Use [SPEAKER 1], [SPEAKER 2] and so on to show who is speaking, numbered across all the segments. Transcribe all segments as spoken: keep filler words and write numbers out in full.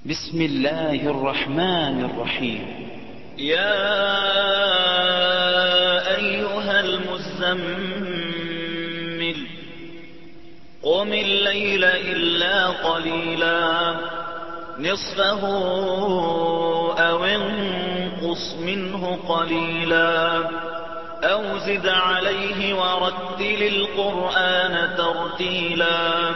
[SPEAKER 1] بسم الله الرحمن الرحيم.
[SPEAKER 2] يا أيها المزمل قم الليل إلا قليلا نصفه أو انقص منه قليلا أو زد عليه ورتل القرآن ترتيلا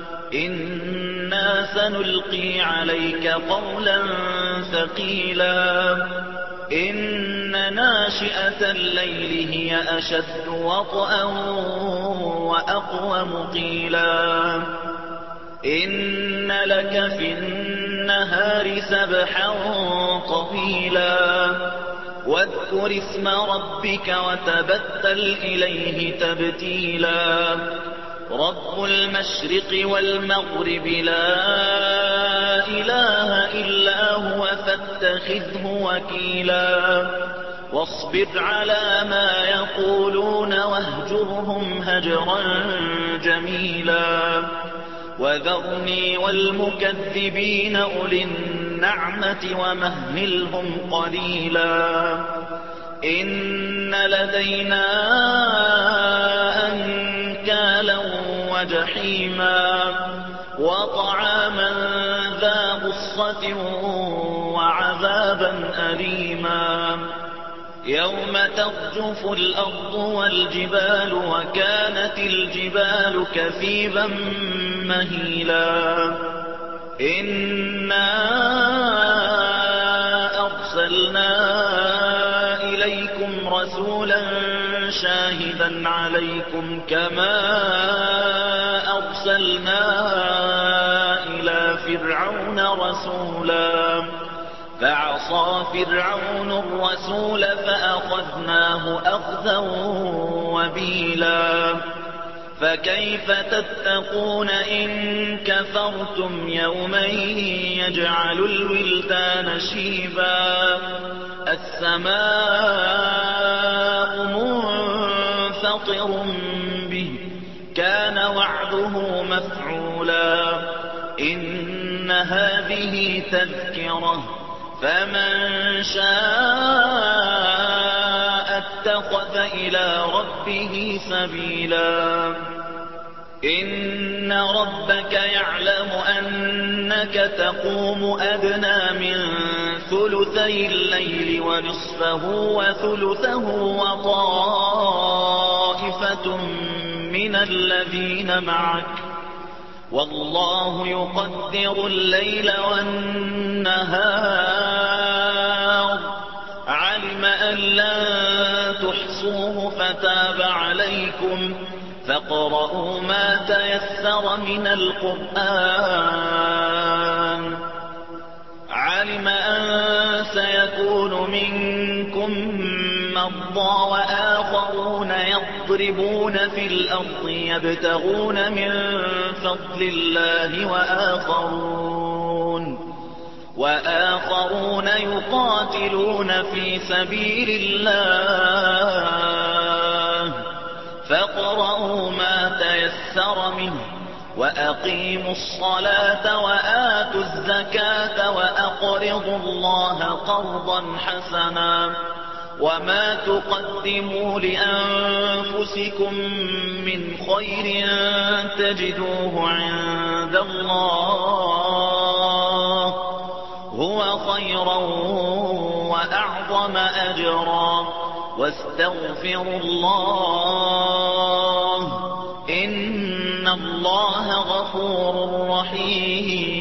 [SPEAKER 2] إنا سنلقي عليك قولا ثقيلا إن ناشئة الليل هي أشد وطئا وأقوم قيلا إن لك في النهار سبحا طويلا واذكر اسم ربك وتبتل إليه تبتيلا رب المشرق والمغرب لا إله إلا هو فاتخذه وكيلا واصبر على ما يقولون واهجرهم هجرا جميلا وذرني والمكذبين أولي النعمة ومهلهم قليلا إن لدينا أنكالا وجحيما وطعاما ذا غصة وعذابا أليما يوم ترجف الأرض والجبال وكانت الجبال كثيبا مهيلا إنا أرسلنا إليكم رسولا شاهدا عليكم كما أرسلنا إلى فرعون رسولا فعصى فرعون الرسول فأخذناه أخذا وبيلا فكيف تتقون إن كفرتم يوما يجعل الولدان شيبا السماء منفطر به كان وعده مفعولا إن هذه تذكرة فمن شاء اتخذ إلى ربه سبيلا إن ربك يعلم أنك تقوم أدنى من ثلثي الليل ونصفه وثلثه وطائفة من الذين معك والله يقدر الليل والنهار علم أن لن تحصوه فتاب عليكم فاقرؤوا ما تيسر من القرآن علم أن سيكون منكم مرضى وآخرون يضربون في الأرض يبتغون من فضل الله وآخرون وآخرون يقاتلون في سبيل الله فاقرؤوا ما تيسر منه وأقيموا الصلاة وآتوا الزكاة وأقرضوا الله قرضا حسنا وما تقدموا لأنفسكم من خير تجدوه عند الله هو خيرا وأعظم أجرا واستغفروا الله إن الله غفور رحيم